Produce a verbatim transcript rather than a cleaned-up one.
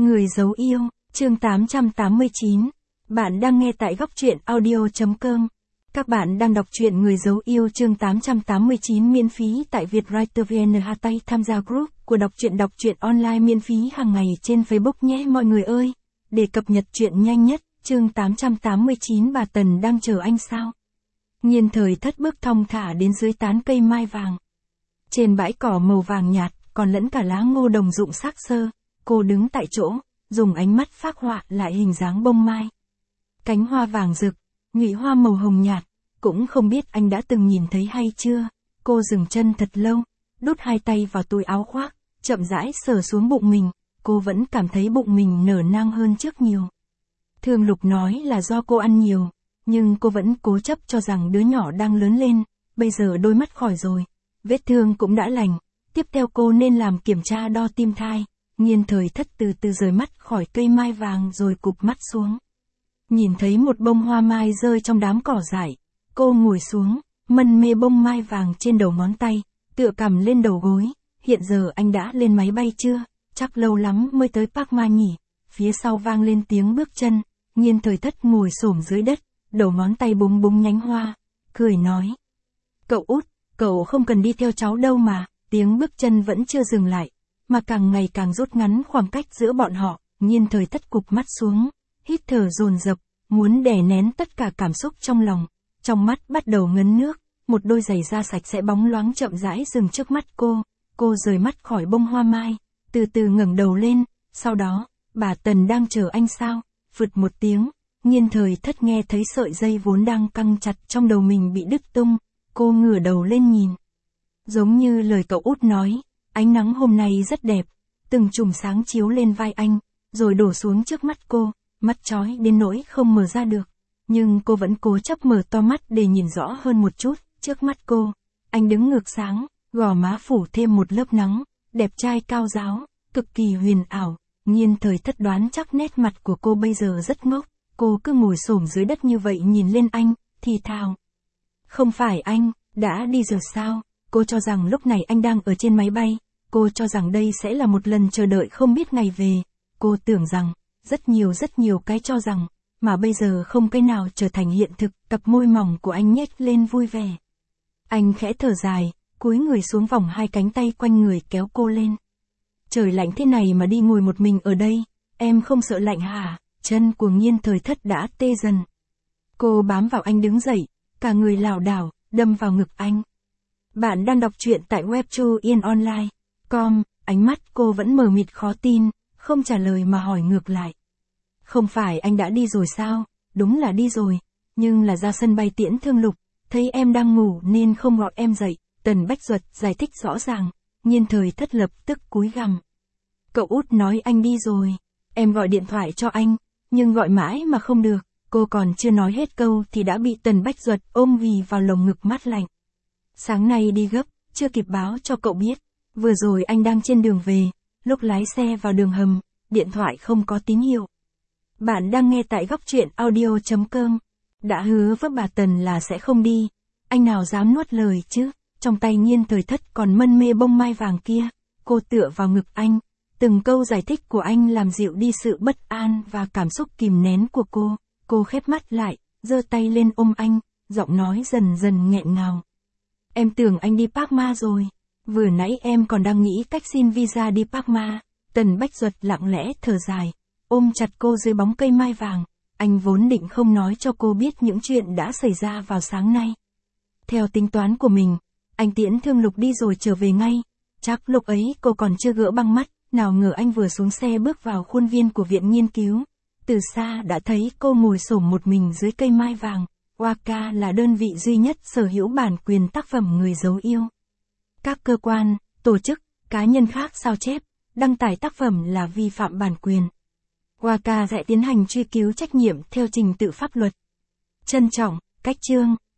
Người giấu yêu, chương tám trăm tám mươi chín. Bạn đang nghe tại góc truyện audio chấm com. Các bạn đang đọc truyện Người giấu yêu chương tám trăm tám mươi chín miễn phí tại Vietwriter vê en. Tay tham gia group của đọc truyện đọc truyện online miễn phí hàng ngày trên Facebook nhé mọi người ơi. Để cập nhật truyện nhanh nhất, chương tám trăm tám mươi chín bà Tần đang chờ anh sao? Nhiên Thời Thất bước thong thả đến dưới tán cây mai vàng. Trên bãi cỏ màu vàng nhạt, còn lẫn cả lá ngô đồng rụng xác xơ. Cô đứng tại chỗ, dùng ánh mắt phác họa lại hình dáng bông mai. Cánh hoa vàng rực, nhụy hoa màu hồng nhạt, cũng không biết anh đã từng nhìn thấy hay chưa. Cô dừng chân thật lâu, đút hai tay vào túi áo khoác, chậm rãi sờ xuống bụng mình, cô vẫn cảm thấy bụng mình nở nang hơn trước nhiều. Thương Lục nói là do cô ăn nhiều, nhưng cô vẫn cố chấp cho rằng đứa nhỏ đang lớn lên, bây giờ đôi mắt khỏi rồi, vết thương cũng đã lành, tiếp theo cô nên làm kiểm tra đo tim thai. Nhiên Thời Thất từ từ rời mắt khỏi cây mai vàng rồi cụp mắt xuống. Nhìn thấy một bông hoa mai rơi trong đám cỏ dại, cô ngồi xuống, mân mê bông mai vàng trên đầu ngón tay, tựa cằm lên đầu gối. Hiện giờ anh đã lên máy bay chưa? Chắc lâu lắm mới tới Park Ma nhỉ. Phía sau vang lên tiếng bước chân, Nhiên Thời Thất ngồi xổm dưới đất, đầu ngón tay búng búng nhánh hoa, cười nói. Cậu út, cậu không cần đi theo cháu đâu mà. Tiếng bước chân vẫn chưa dừng lại, mà càng ngày càng rút ngắn khoảng cách giữa bọn họ. Nhiên Thời Thất cụp mắt xuống, hít thở dồn dập, muốn đè nén tất cả cảm xúc trong lòng. Trong mắt bắt đầu ngấn nước, một đôi giày da sạch sẽ bóng loáng chậm rãi dừng trước mắt cô. Cô rời mắt khỏi bông hoa mai, từ từ ngẩng đầu lên, sau đó, bà Tần đang chờ anh sao? Phụt một tiếng, Nhiên Thời Thất nghe thấy sợi dây vốn đang căng chặt trong đầu mình bị đứt tung. Cô ngửa đầu lên nhìn. Giống như lời cậu út nói, ánh nắng hôm nay rất đẹp, từng chùm sáng chiếu lên vai anh, rồi đổ xuống trước mắt cô, mắt chói đến nỗi không mở ra được. Nhưng cô vẫn cố chấp mở to mắt để nhìn rõ hơn một chút. Trước mắt cô, anh đứng ngược sáng, gò má phủ thêm một lớp nắng, đẹp trai cao ráo, cực kỳ huyền ảo. Nhiên Thời Thất đoán chắc nét mặt của cô bây giờ rất ngốc, cô cứ ngồi xổm dưới đất như vậy nhìn lên anh, thì thào. Không phải anh, đã đi rồi sao? Cô cho rằng lúc này anh đang ở trên máy bay, cô cho rằng đây sẽ là một lần chờ đợi không biết ngày về. Cô tưởng rằng, rất nhiều rất nhiều cái cho rằng, mà bây giờ không cái nào trở thành hiện thực. Cặp môi mỏng của anh nhếch lên vui vẻ. Anh khẽ thở dài, cúi người xuống vòng hai cánh tay quanh người kéo cô lên. Trời lạnh thế này mà đi ngồi một mình ở đây, em không sợ lạnh hả? Chân của Nhiên Thời Thất đã tê dần. Cô bám vào anh đứng dậy, cả người lảo đảo, đâm vào ngực anh. Bạn đang đọc truyện tại web chu yên online chấm com, ánh mắt cô vẫn mờ mịt khó tin, không trả lời mà hỏi ngược lại. Không phải anh đã đi rồi sao? Đúng là đi rồi, nhưng là ra sân bay tiễn Thương Lục, thấy em đang ngủ nên không gọi em dậy. Tần Bách Duật giải thích rõ ràng. Nhiên Thời Thất lập tức cúi gằm. Cậu út nói anh đi rồi, em gọi điện thoại cho anh, nhưng gọi mãi mà không được. Cô còn chưa nói hết câu thì đã bị Tần Bách Duật ôm ghì vào lồng ngực mát lạnh. Sáng nay đi gấp, chưa kịp báo cho cậu biết. Vừa rồi anh đang trên đường về, lúc lái xe vào đường hầm, điện thoại không có tín hiệu. Bạn đang nghe tại góc truyện audio chấm com. Đã hứa với bà Tần là sẽ không đi, anh nào dám nuốt lời chứ? Trong tay Nhiên Thời Thất còn mân mê bông mai vàng kia, cô tựa vào ngực anh. Từng câu giải thích của anh làm dịu đi sự bất an và cảm xúc kìm nén của cô. Cô khép mắt lại, giơ tay lên ôm anh, giọng nói dần dần nghẹn ngào. Em tưởng anh đi Park Ma rồi. Vừa nãy em còn đang nghĩ cách xin visa đi Park Ma. Tần Bách Duật lặng lẽ thở dài, ôm chặt cô dưới bóng cây mai vàng. Anh vốn định không nói cho cô biết những chuyện đã xảy ra vào sáng nay. Theo tính toán của mình, anh tiễn Thương Lục đi rồi trở về ngay. Chắc lúc ấy cô còn chưa gỡ băng mắt, nào ngờ anh vừa xuống xe bước vào khuôn viên của viện nghiên cứu. Từ xa đã thấy cô ngồi xổm một mình dưới cây mai vàng. Waka là đơn vị duy nhất sở hữu bản quyền tác phẩm Người giấu yêu. Các cơ quan, tổ chức, cá nhân khác sao chép, đăng tải tác phẩm là vi phạm bản quyền. Waka sẽ tiến hành truy cứu trách nhiệm theo trình tự pháp luật. Trân trọng, Cách Chương.